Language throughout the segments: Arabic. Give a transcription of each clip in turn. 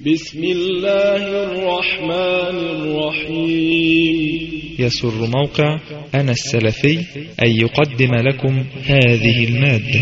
بسم الله الرحمن الرحيم. يسر موقع أنا السلفي أن يقدم لكم هذه المادة.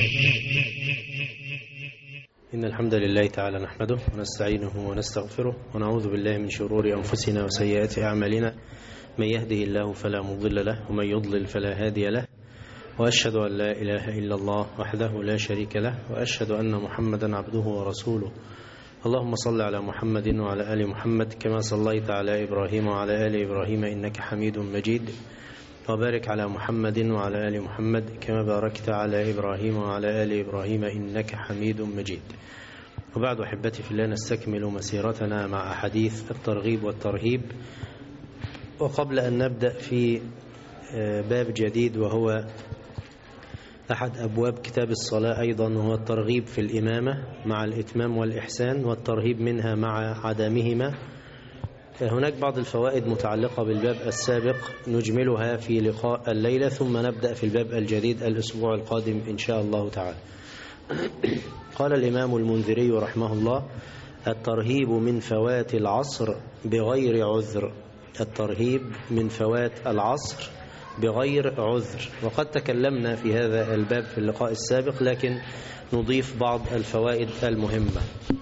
إن الحمد لله تعالى نحمده ونستعينه ونستغفره ونعوذ بالله من شرور أنفسنا وسيئات أعمالنا. من يهده الله فلا مضل له ومن يضلل فلا هادي له، وأشهد أن لا إله إلا الله وحده لا شريك له، وأشهد أن محمدا عبده ورسوله. اللهم صل على محمد وعلى آل محمد كما صليت على إبراهيم وعلى آل إبراهيم إنك حميد مجيد، وبارك على محمد وعلى آل محمد كما باركت على إبراهيم وعلى آل إبراهيم إنك حميد مجيد. وبعد أحبتي في الله، نستكمل مسيرتنا مع أحاديث الترغيب والترهيب. وقبل أن نبدأ في باب جديد وهو أحد أبواب كتاب الصلاة أيضا، وهو الترغيب في الإمامة مع الإتمام والإحسان، والترهيب منها مع عدمهما. هناك بعض الفوائد متعلقة بالباب السابق نجملها في لقاء الليلة، ثم نبدأ في الباب الجديد الأسبوع القادم إن شاء الله تعالى. قال الإمام المنذري رحمه الله: الترهيب من فوات العصر بغير عذر. الترهيب من فوات العصر بغير عذر. وقد تكلمنا في هذا الباب في اللقاء السابق، لكن نضيف بعض الفوائد المهمة.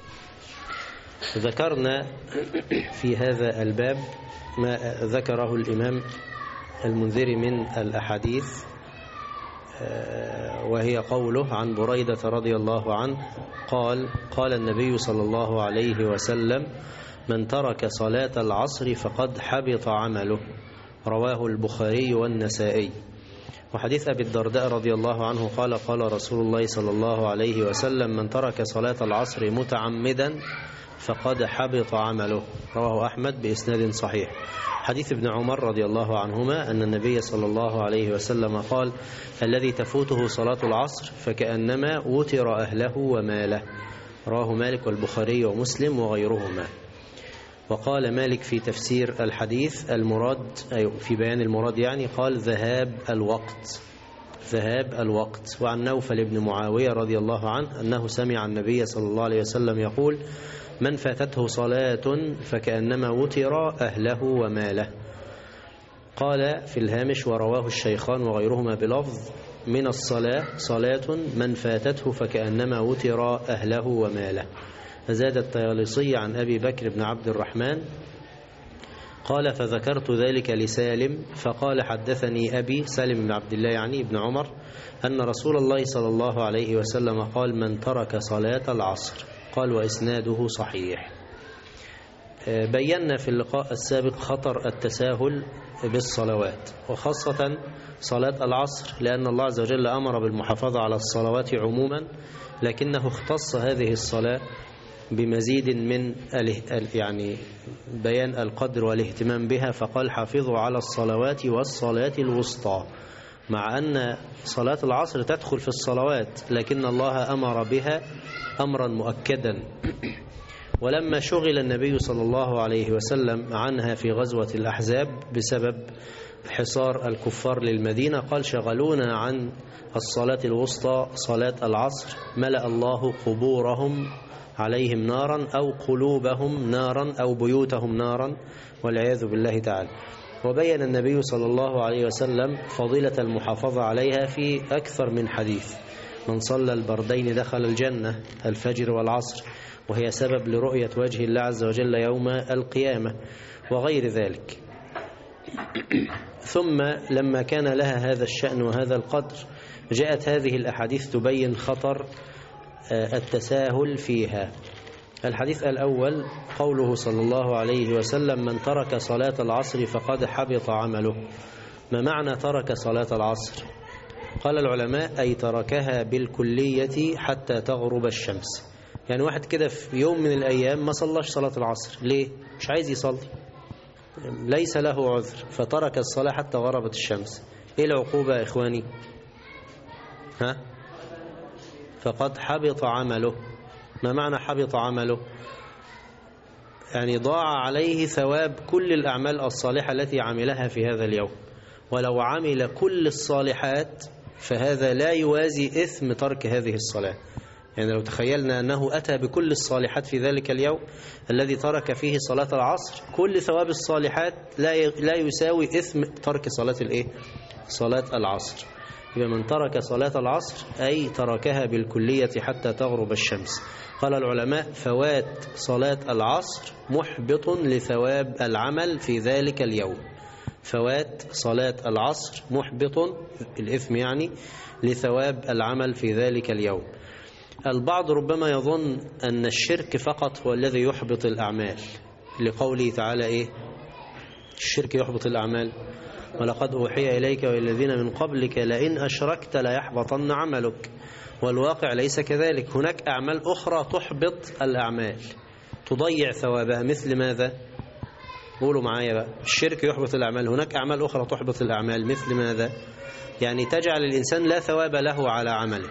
ذكرنا في هذا الباب ما ذكره الإمام المنذري من الأحاديث، وهي قوله عن بريدة رضي الله عنه قال النبي صلى الله عليه وسلم: من ترك صلاة العصر فقد حبط عمله. رواه البخاري والنسائي. وحديث أبي الدرداء رضي الله عنه قال رسول الله صلى الله عليه وسلم: من ترك صلاة العصر متعمدا فقد حبط عمله. رواه أحمد بإسناد صحيح. حديث ابن عمر رضي الله عنهما أن النبي صلى الله عليه وسلم قال: الذي تفوته صلاة العصر فكأنما وتر أهله وماله. رواه مالك والبخاري ومسلم وغيرهما. وقال مالك في تفسير الحديث المراد، أي في بيان المراد يعني، قال: ذهاب الوقت. وعن نوفل بن معاوية رضي الله عنه أنه سمع النبي صلى الله عليه وسلم يقول: من فاتته صلاة فكأنما وتر أهله وماله. قال في الهامش: ورواه الشيخان وغيرهما بلفظ: من الصلاة صلاة من فاتته فكأنما وتر أهله وماله. زاد الطيالسي عن أبي بكر بن عبد الرحمن قال: فذكرت ذلك لسالم فقال: حدثني أبي سالم بن عبد الله يعني ابن عمر أن رسول الله صلى الله عليه وسلم قال: من ترك صلاة العصر. قال: وإسناده صحيح. بينا في اللقاء السابق خطر التساهل بالصلوات، وخاصة صلاة العصر، لأن الله عز وجل أمر بالمحافظة على الصلوات عموما، لكنه اختص هذه الصلاة بمزيد من يعني بيان القدر والاهتمام بها، فقال: حافظوا على الصلوات والصلاة الوسطى، مع أن صلاة العصر تدخل في الصلوات، لكن الله أمر بها أمرا مؤكدا. ولما شغل النبي صلى الله عليه وسلم عنها في غزوة الأحزاب بسبب حصار الكفار للمدينة، قال: شغلونا عن الصلاة الوسطى صلاة العصر، ملأ الله قبورهم عليهم نارا، أو قلوبهم نارا، أو بيوتهم نارا، والعياذ بالله تعالى. وبين النبي صلى الله عليه وسلم فضيلة المحافظة عليها في أكثر من حديث: من صلى البردين دخل الجنة، الفجر والعصر، وهي سبب لرؤية وجه الله عز وجل يوم القيامة، وغير ذلك. ثم لما كان لها هذا الشأن وهذا القدر، جاءت هذه الأحاديث تبين خطر التساهل فيها. الحديث الأول قوله صلى الله عليه وسلم: من ترك صلاة العصر فقد حبط عمله. ما معنى ترك صلاة العصر؟ قال العلماء: أي تركها بالكلية حتى تغرب الشمس. يعني واحد كده في يوم من الأيام ما صلاش صلاة العصر، ليه؟ مش عايز يصلي، ليس له عذر، فترك الصلاة حتى غربت الشمس. إيه العقوبة يا إخواني؟ فقد حبط عمله. ما معنى حبط عمله؟ يعني ضاع عليه ثواب كل الأعمال الصالحة التي عملها في هذا اليوم، ولو عمل كل الصالحات فهذا لا يوازي إثم ترك هذه الصلاة. يعني لو تخيلنا أنه أتى بكل الصالحات في ذلك اليوم الذي ترك فيه صلاة العصر، كل ثواب الصالحات لا يساوي إثم ترك صلاة الإيه؟ صلاة العصر. يبقى من ترك صلاة العصر أي تركها بالكلية حتى تغرب الشمس. قال العلماء: فوات صلاة العصر محبط لثواب العمل في ذلك اليوم. فوات صلاة العصر محبط الإثم يعني لثواب العمل في ذلك اليوم. البعض ربما يظن أن الشرك فقط هو الذي يحبط الأعمال، لقوله تعالى إيه؟ الشرك يحبط الأعمال، ولقد أوحي إليك وإلى الذين من قبلك لئن أشركت ليحبطن عملك. والواقع ليس كذلك، هناك أعمال أخرى تحبط الأعمال، تضيع ثوابها. مثل ماذا؟ قولوا معايا بقى. الشرك يحبط الأعمال، هناك أعمال أخرى تحبط الأعمال. مثل ماذا؟ يعني تجعل الإنسان لا ثواب له على عمله.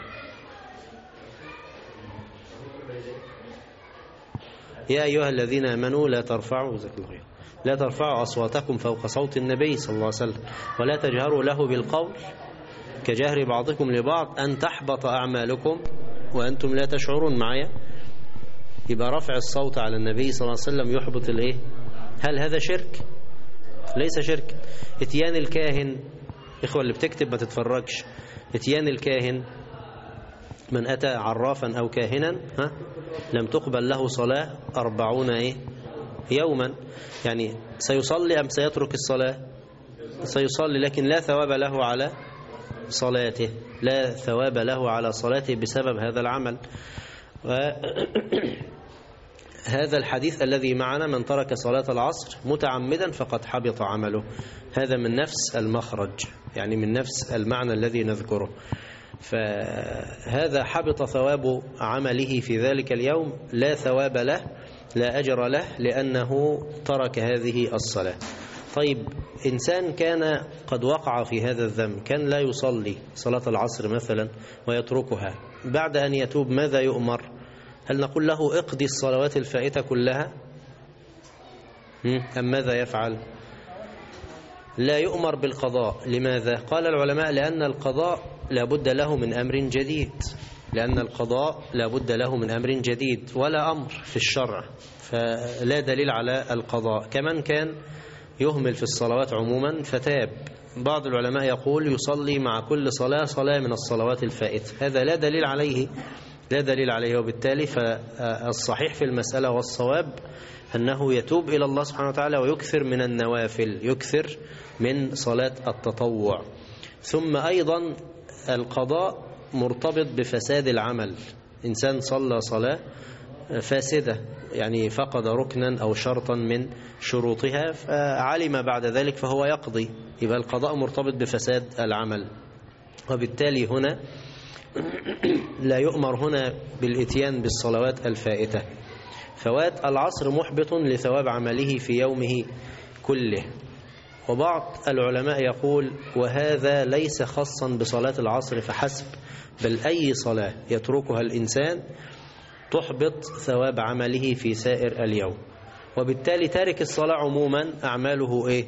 يا أيها الذين آمنوا لا ترفعوا لا ترفعوا أصواتكم فوق صوت النبي صلى الله عليه وسلم ولا تجهروا له بالقول كجهر بعضكم لبعض أن تحبط أعمالكم وأنتم لا تشعرون. معايا؟ يبقى رفع الصوت على النبي صلى الله عليه وسلم يحبط الإيه؟ هل هذا شرك؟ ليس شرك. اتيان الكاهن، إخوة اللي بتكتب ما تتفرجش، اتيان الكاهن، من أتى عرافا أو كاهنا لم تقبل له صلاة 40 يوما. يعني سيصلي أم سيترك الصلاة؟ سيصلي، لكن لا ثواب له على صلاته، لا ثواب له على صلاته بسبب هذا العمل. هذا الحديث الذي معنا: من ترك صلاة العصر متعمدا فقد حبط عمله، هذا من نفس المخرج، يعني من نفس المعنى الذي نذكره. فهذا حبط ثواب عمله في ذلك اليوم، لا ثواب له، لا أجر له، لأنه ترك هذه الصلاة. طيب، إنسان كان قد وقع في هذا الذنب، كان لا يصلي صلاة العصر مثلا ويتركها، بعد أن يتوب ماذا يؤمر؟ هل نقول له اقضي الصلوات الفائتة كلها أم ماذا يفعل؟ لا يؤمر بالقضاء. لماذا؟ قال العلماء: لأن القضاء لابد له من أمر جديد، لأن القضاء لابد له من أمر جديد، ولا أمر في الشرع، فلا دليل على القضاء. كمان كان يهمل في الصلوات عموما فتاب. بعض العلماء يقول يصلي مع كل صلاة من الصلوات الفائتة، هذا لا دليل عليه، لا دليل عليه. وبالتالي فالصحيح في المسألة والصواب أنه يتوب إلى الله سبحانه وتعالى ويكثر من النوافل، يكثر من صلاة التطوع. ثم أيضا القضاء مرتبط بفساد العمل. إنسان صلى صلاة فاسدة، يعني فقد ركنا أو شرطا من شروطها، فعلم بعد ذلك فهو يقضي، يبقى القضاء مرتبط بفساد العمل. وبالتالي هنا لا يؤمر هنا بالإتيان بالصلوات الفائتة. فوات العصر محبط لثواب عمله في يومه كله. وبعض العلماء يقول: وهذا ليس خاصا بصلاة العصر فحسب، بل أي صلاة يتركها الإنسان تحبط ثواب عمله في سائر اليوم. وبالتالي تارك الصلاة عموما أعماله إيه؟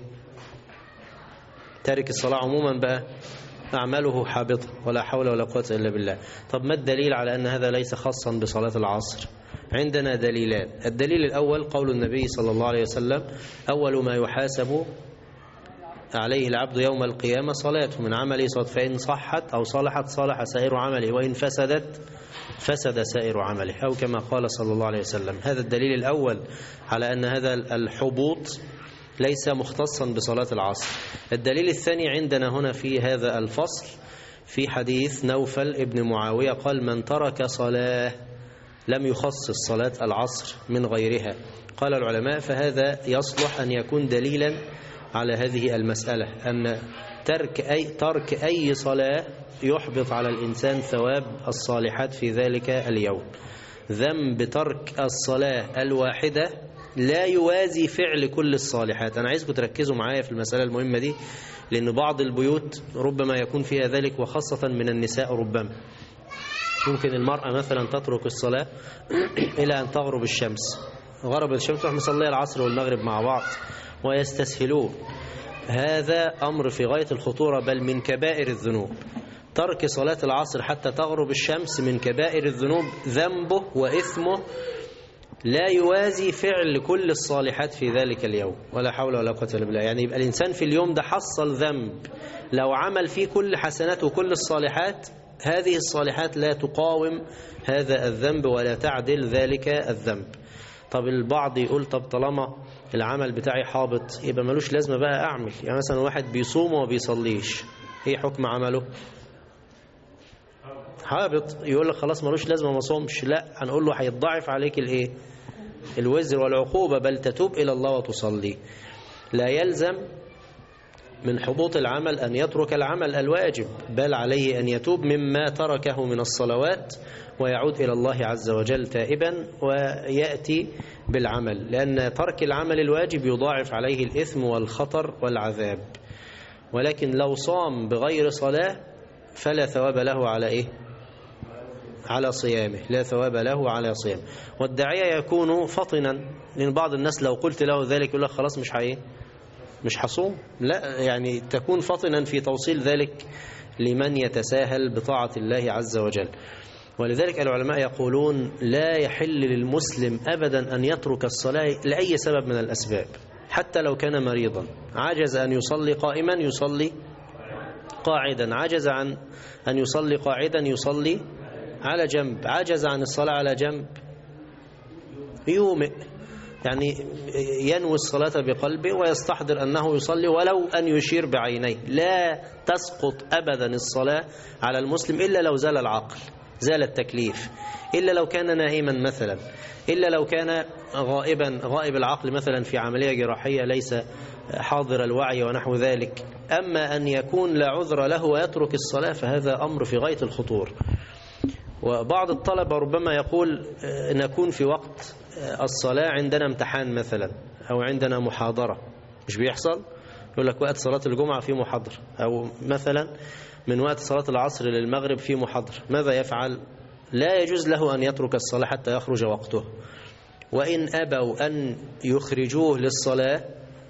تارك الصلاة عموما بقى أعماله حابطة، ولا حول ولا قوة إلا بالله. طب ما الدليل على أن هذا ليس خاصا بصلاة العصر؟ عندنا دليلان. الدليل الأول قول النبي صلى الله عليه وسلم: أول ما يحاسب عليه العبد يوم القيامة صلاته، من عمله صلاة، فإن صحت أو صلحت صلح سائر عمله، وإن فسدت فسد سائر عمله، أو كما قال صلى الله عليه وسلم. هذا الدليل الأول على أن هذا الحبوط ليس مختصا بصلاة العصر. الدليل الثاني عندنا هنا في هذا الفصل في حديث نوفل ابن معاوية قال: من ترك صلاة لم يخصص صلاة العصر من غيرها. قال العلماء: فهذا يصلح أن يكون دليلا على هذه المسألة، أن ترك أي صلاة يحبط على الإنسان ثواب الصالحات في ذلك اليوم. ذنب ترك الصلاة الواحدة لا يوازي فعل كل الصالحات. أنا عايزكم تركزوا معايا في المسألة المهمة دي، لأن بعض البيوت ربما يكون فيها ذلك، وخاصة من النساء. ربما ممكن المرأة مثلا تترك الصلاة إلى أن تغرب الشمس، غرب الشمس تروح مصلية العصر والمغرب مع بعض ويستسهلون. هذا أمر في غاية الخطورة، بل من كبائر الذنوب. ترك صلاة العصر حتى تغرب الشمس من كبائر الذنوب، ذنبه وإثمه لا يوازي فعل كل الصالحات في ذلك اليوم، ولا حول ولا قوة إلا بالله. يعني يبقى الإنسان في اليوم ده حصل ذنب لو عمل فيه كل حسنات وكل الصالحات، هذه الصالحات لا تقاوم هذا الذنب ولا تعدل ذلك الذنب. طب البعض يقول طب طالما العمل بتاعي حابط يبقى ملوش لازمة بقى أعمل. يعني مثلا واحد بيصوم وما بيصليش، ايه حكم عمله؟ حابط. يقول لك خلاص ملوش لازمة ما صومش. لا، هنقول له هيتضاعف عليك الايه؟ الوزر والعقوبة، بل تتوب إلى الله وتصلي. لا يلزم من حبوط العمل أن يترك العمل الواجب، بل عليه أن يتوب مما تركه من الصلوات ويعود إلى الله عز وجل تائبا ويأتي بالعمل، لأن ترك العمل الواجب يضاعف عليه الإثم والخطر والعذاب. ولكن لو صام بغير صلاة فلا ثواب له على إيه؟ على صيامه، لا ثواب له على صيامه. والداعية يكون فطنا، لأن بعض الناس لو قلت له ذلك يقول لك خلاص مش هصوم. لا، يعني تكون فطنا في توصيل ذلك لمن يتساهل بطاعة الله عز وجل. ولذلك العلماء يقولون لا يحل للمسلم أبدا أن يترك الصلاة لأي سبب من الأسباب، حتى لو كان مريضا. عجز أن يصلي قائما يصلي قاعدا، عجز عن أن يصلي قاعدا يصلي على جنب، عجز عن الصلاة على جنب يومئ، يعني ينوي الصلاة بقلبه ويستحضر أنه يصلي ولو أن يشير بعينيه. لا تسقط أبدا الصلاة على المسلم إلا لو زال العقل، زال التكليف، إلا لو كان نائما مثلا، إلا لو كان غائب العقل مثلا في عملية جراحية ليس حاضر الوعي ونحو ذلك. أما أن يكون لا عذر له ويترك الصلاة فهذا أمر في غاية الخطور. وبعض الطلبة ربما يقول نكون في وقت الصلاة عندنا امتحان مثلا أو عندنا محاضرة، مش بيحصل؟ يقول لك وقت صلاة الجمعة في محاضرة، أو مثلا من وقت صلاة العصر للمغرب في محاضرة، ماذا يفعل؟ لا يجوز له أن يترك الصلاة حتى يخرج وقته. وإن أبوا أن يخرجوه للصلاة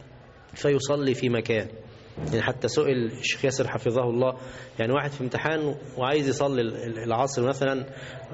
فيصلي في مكان. يعني حتى سئل الشيخ ياسر حفظه الله، يعني واحد في امتحان وعايز يصلي العصر مثلا،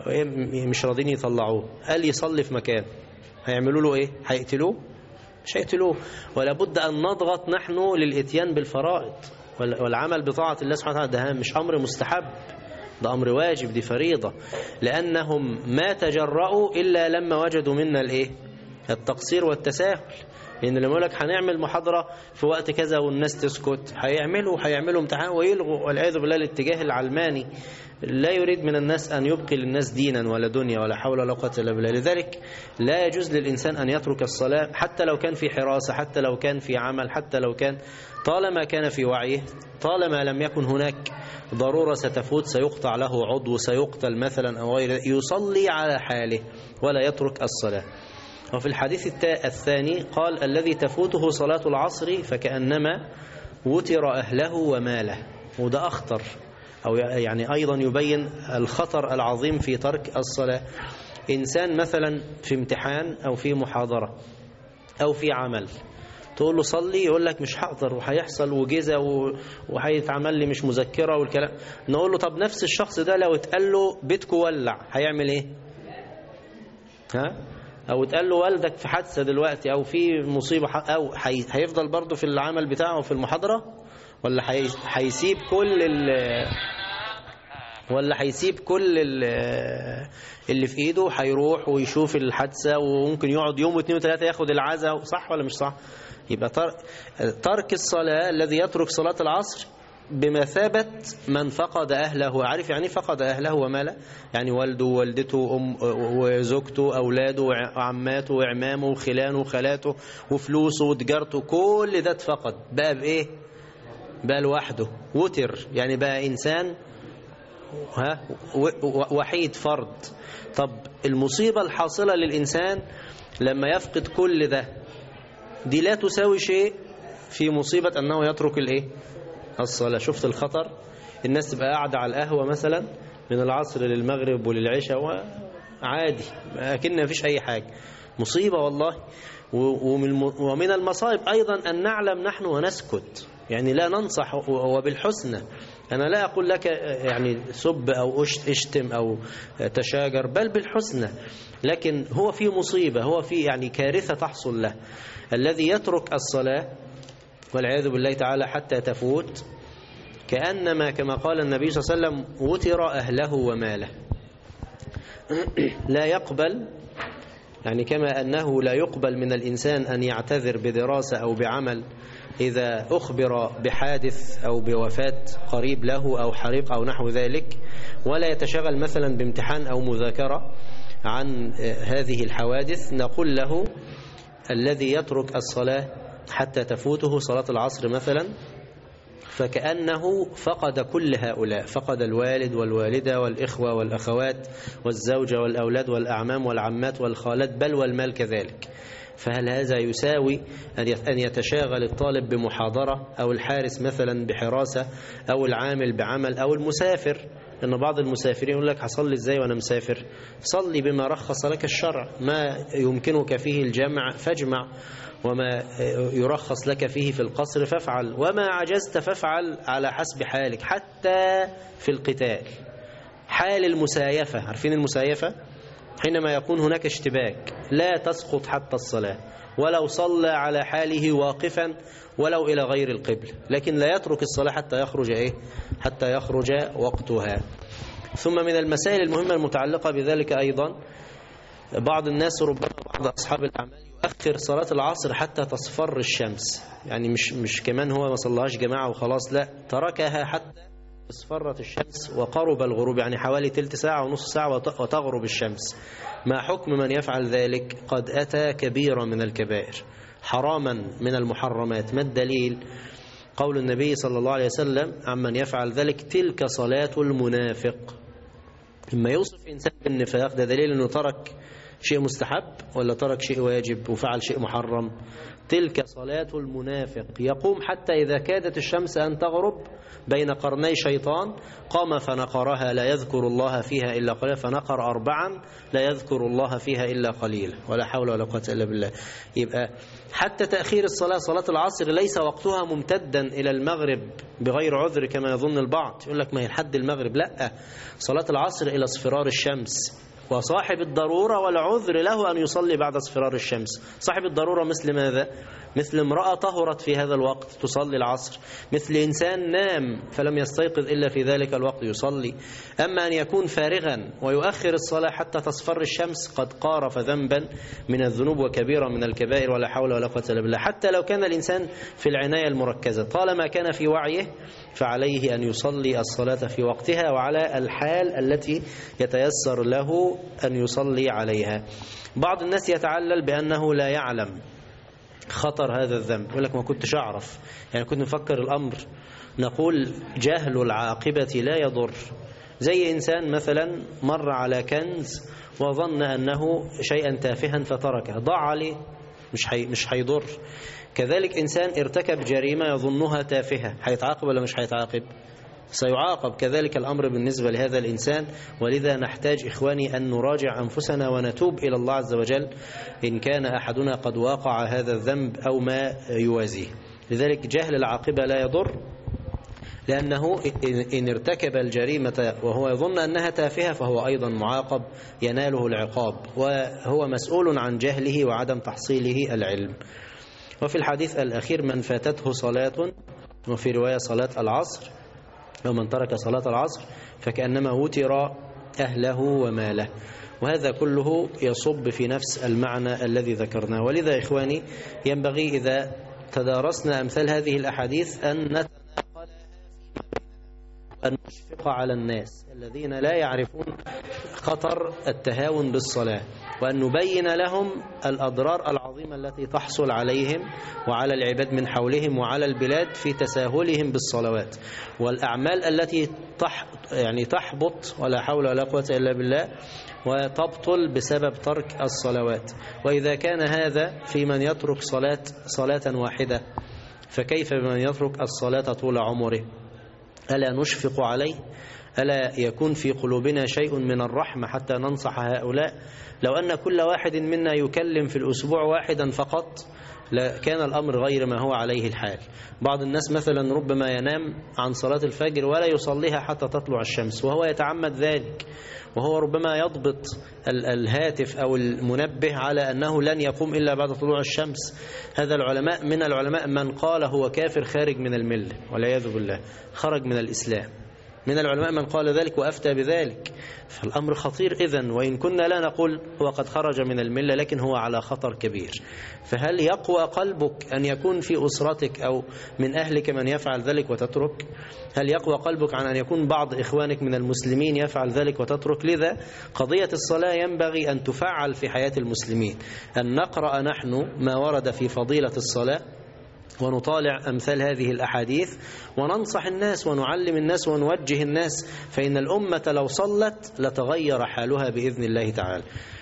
مش راضين يطلعوه، قال يصلي في مكان، هيعملوا له ايه؟ هيقتلوه؟ مش هيقتلوه. ولا بد أن نضغط نحن للإتيان بالفرائض والعمل بطاعة الله سبحانه وتعالى. ده مش أمر مستحب، ده أمر واجب، دي فريضة. لأنهم ما تجرؤوا إلا لما وجدوا منا الايه؟ التقصير والتساهل. لأن لما يقول لك هنعمل محاضرة في وقت كذا والناس تسكت، هيعملوا امتحان ويلغوا، والعياذ بالله الاتجاه العلماني لا يريد من الناس أن يبقي للناس دينا ولا دنيا ولا حول ولا قوة إلا بالله. لذلك لا يجوز للإنسان أن يترك الصلاة حتى لو كان في حراسة، حتى لو كان في عمل، حتى لو كان، طالما كان في وعيه، طالما لم يكن هناك ضرورة ستفوت، سيقطع له عضو، سيقتل مثلا أو غيره، يصلي على حاله ولا يترك الصلاة. وفي الحديث الثاني قال الذي تفوته صلاة العصر فكأنما وتر أهله وماله. وده أخطر، أو يعني أيضا يبين الخطر العظيم في ترك الصلاة. إنسان مثلا في امتحان أو في محاضرة أو في عمل، تقول له صلي، يقول لك مش هقدر وهيحصل وجزة وهيتعمل لي مش مذكرة والكلام. نقول له طب نفس الشخص ده لو اتقال له بيتكو ولع هيعمل ايه؟ او اتقال له والدك في حادثة دلوقتي او في مصيبة، او هيفضل برضه في العمل بتاعه في المحاضرة، ولا هيسيب كل اللي في ايده، هيروح ويشوف الحادثة وممكن يقعد يوم واثنين وثلاثة ياخد العزاء؟ صح ولا مش صح؟ يبقى ترك الصلاة، الذي يترك صلاة العصر بمثابة من فقد أهله. عارف يعني فقد أهله وماله؟ يعني والده ووالدته وزوجته أولاده وعماته وعمامه وخلانه وخالاته وفلوسه وتجارته، كل ده اتفقد. بقى بإيه؟ بقى لوحده، وتر، يعني بقى إنسان وحيد، فرد. طب المصيبة الحاصلة للإنسان لما يفقد كل ده، دي لا تساوي شيء في مصيبة أنه يترك الإيه؟ الصلاة. شفت الخطر؟ الناس تبقى قاعدة على القهوة مثلا من العصر للمغرب وللعشاء وعادي أكن ما فيش أي حاجة. مصيبة والله. ومن المصائب أيضا أن نعلم نحن ونسكت، يعني لا ننصح وبالحسنى. أنا لا أقول لك يعني سب أو اشتم أو تشاجر، بل بالحسنى، لكن هو في مصيبة، هو في يعني كارثة تحصل له. الذي يترك الصلاة والعياذ بالله تعالى حتى تفوت كأنما كما قال النبي صلى الله عليه وسلم وتر أهله وماله. لا يقبل، يعني كما أنه لا يقبل من الإنسان أن يعتذر بدراسة أو بعمل إذا أخبر بحادث أو بوفاة قريب له أو حريق أو نحو ذلك، ولا يتشغل مثلا بامتحان أو مذاكرة عن هذه الحوادث، نقول له الذي يترك الصلاة حتى تفوته صلاة العصر مثلا فكأنه فقد كل هؤلاء، فقد الوالد والوالدة والإخوة والأخوات والزوجة والأولاد والأعمام والعمات والخالات بل والمال كذلك. فهل هذا يساوي أن يتشاغل الطالب بمحاضرة أو الحارس مثلا بحراسة أو العامل بعمل أو المسافر؟ لأن بعض المسافرين يقول لك هصلي إزاي وأنا مسافر؟ صلي بما رخص لك الشرع، ما يمكنك فيه الجمع فاجمع، وما يرخص لك فيه في القصر فافعل، وما عجزت فافعل على حسب حالك. حتى في القتال حال المسايفة، عارفين المسايفة؟ حينما يكون هناك اشتباك لا تسقط حتى الصلاة، ولو صلى على حاله واقفا ولو إلى غير القبل، لكن لا يترك الصلاة حتى يخرج حتى يخرج وقتها. ثم من المسائل المهمة المتعلقة بذلك أيضا بعض الناس ربما بعض أصحاب الأعمال يؤخر صلاة العصر حتى تصفر الشمس، يعني مش كمان هو ما صلاهاش جماعة وخلاص، لا، تركها حتى اصفرت الشمس وقرب الغروب، يعني حوالي تلت ساعة ونصف ساعة وتغرب الشمس. ما حكم من يفعل ذلك؟ قد أتى كبيرا من الكبائر، حراما من المحرمات. ما الدليل؟ قول النبي صلى الله عليه وسلم عمن يفعل ذلك تلك صلاة المنافق. لما يوصف إنسان بالنفاق ده دليل أنه ترك شيء مستحب ولا ترك شيء واجب وفعل شيء محرم. تلك صلاة المنافق، يقوم حتى إذا كادت الشمس أن تغرب بين قرني شيطان قام فنقرها لا يذكر الله فيها إلا قليلا، فنقر 4 لا يذكر الله فيها إلا قليلا، ولا حول ولا قوة إلا بالله. يبقى حتى تأخير الصلاة، صلاة العصر ليس وقتها ممتدا إلى المغرب بغير عذر كما يظن البعض، يقول لك ما هي لحد المغرب، لا، صلاة العصر إلى اصفرار الشمس. وصاحب الضرورة والعذر له أن يصلي بعد اصفرار الشمس. صاحب الضرورة مثل ماذا؟ مثل امرأة طهرت في هذا الوقت تصلي العصر، مثل إنسان نام فلم يستيقظ إلا في ذلك الوقت يصلي. أما أن يكون فارغا ويؤخر الصلاة حتى تصفر الشمس قد قارف ذنبا من الذنوب وكبيرة من الكبائر، ولا حول ولا قوة إلا بالله. حتى لو كان الإنسان في العناية المركزة طالما كان في وعيه فعليه أن يصلي الصلاة في وقتها وعلى الحال التي يتيسر له أن يصلي عليها. بعض الناس يتعلل بأنه لا يعلم خطر هذا الذنب، يقول لك ما كنتش أعرف، يعني كنت نفكر الأمر. نقول جهل العاقبة لا يضر. زي إنسان مثلا مر على كنز وظن أنه شيئا تافها فتركه، ضاع عليه، مش هيضر. كذلك إنسان ارتكب جريمة يظنها تافهة، هيتعاقب ولا مش هيتعاقب؟ سيعاقب. كذلك الأمر بالنسبة لهذا الإنسان. ولذا نحتاج إخواني أن نراجع أنفسنا ونتوب إلى الله عز وجل إن كان أحدنا قد واقع هذا الذنب أو ما يوازيه. لذلك جهل العاقبة لا يضر، لأنه إن ارتكب الجريمة وهو يظن أنها تافهة فهو أيضا معاقب يناله العقاب، وهو مسؤول عن جهله وعدم تحصيله العلم. وفي الحديث الأخير من فاتته صلاة، وفي رواية صلاة العصر، ومن ترك صلاة العصر فكأنما وتر أهله وماله. وهذا كله يصب في نفس المعنى الذي ذكرناه. ولذا إخواني ينبغي إذا تدارسنا أمثال هذه الأحاديث أن نتناقلها أن نشفق على الناس الذين لا يعرفون خطر التهاون بالصلاة، وأن نبين لهم الأضرار العظيمة التي تحصل عليهم وعلى العباد من حولهم وعلى البلاد في تساهلهم بالصلوات، والأعمال التي تحبط ولا حول ولا قوة إلا بالله وتبطل بسبب ترك الصلوات. وإذا كان هذا في من يترك صلاة واحدة، فكيف بمن يترك الصلاة طول عمره؟ ألا نشفق عليه؟ ألا يكون في قلوبنا شيء من الرحمة حتى ننصح هؤلاء؟ لو أن كل واحد منا يكلم في الأسبوع واحدا فقط كان الأمر غير ما هو عليه الحال. بعض الناس مثلا ربما ينام عن صلاة الفجر ولا يصليها حتى تطلع الشمس، وهو يتعمد ذلك، وهو ربما يضبط الهاتف أو المنبه على أنه لن يقوم إلا بعد طلوع الشمس. هذا العلماء من العلماء من قال هو كافر خارج من الملة والعياذ بالله، خرج من الإسلام. من العلماء من قال ذلك وأفتى بذلك. فالأمر خطير إذن، وإن كنا لا نقول هو قد خرج من الملة، لكن هو على خطر كبير. فهل يقوى قلبك أن يكون في أسرتك أو من أهلك من يفعل ذلك وتترك؟ هل يقوى قلبك عن أن يكون بعض إخوانك من المسلمين يفعل ذلك وتترك؟ لذا قضية الصلاة ينبغي أن تفعل في حياة المسلمين، أن نقرأ نحن ما ورد في فضيلة الصلاة، ونطالع أمثال هذه الأحاديث، وننصح الناس ونعلم الناس ونوجه الناس، فإن الأمة لو صلت لتغير حالها بإذن الله تعالى.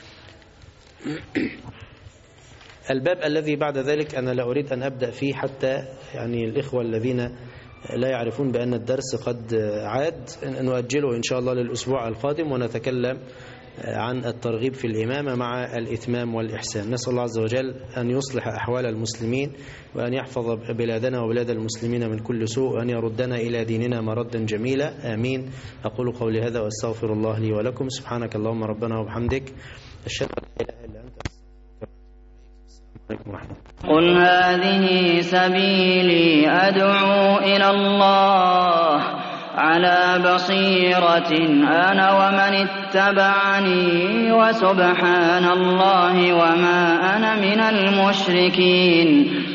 الباب الذي بعد ذلك أنا لا أريد أن أبدأ فيه حتى يعني الإخوة الذين لا يعرفون بأن الدرس قد عاد نؤجله إن شاء الله للأسبوع القادم، ونتكلم عن الترغيب في الإمامة مع الإتمام والإحسان. نسأل الله عز وجل أن يصلح أحوال المسلمين، وأن يحفظ بلادنا وبلاد المسلمين من كل سوء، وأن يردنا إلى ديننا مردا جميلا. آمين. أقول قولي هذا وأستغفر الله لي ولكم. سبحانك اللهم ربنا وبحمدك، أشهد أن لا إله إلا أنت. قل هذه سبيلي أدعو إلى الله على بصيرة أنا ومن اتبعني، وسبحان الله وما أنا من المشركين.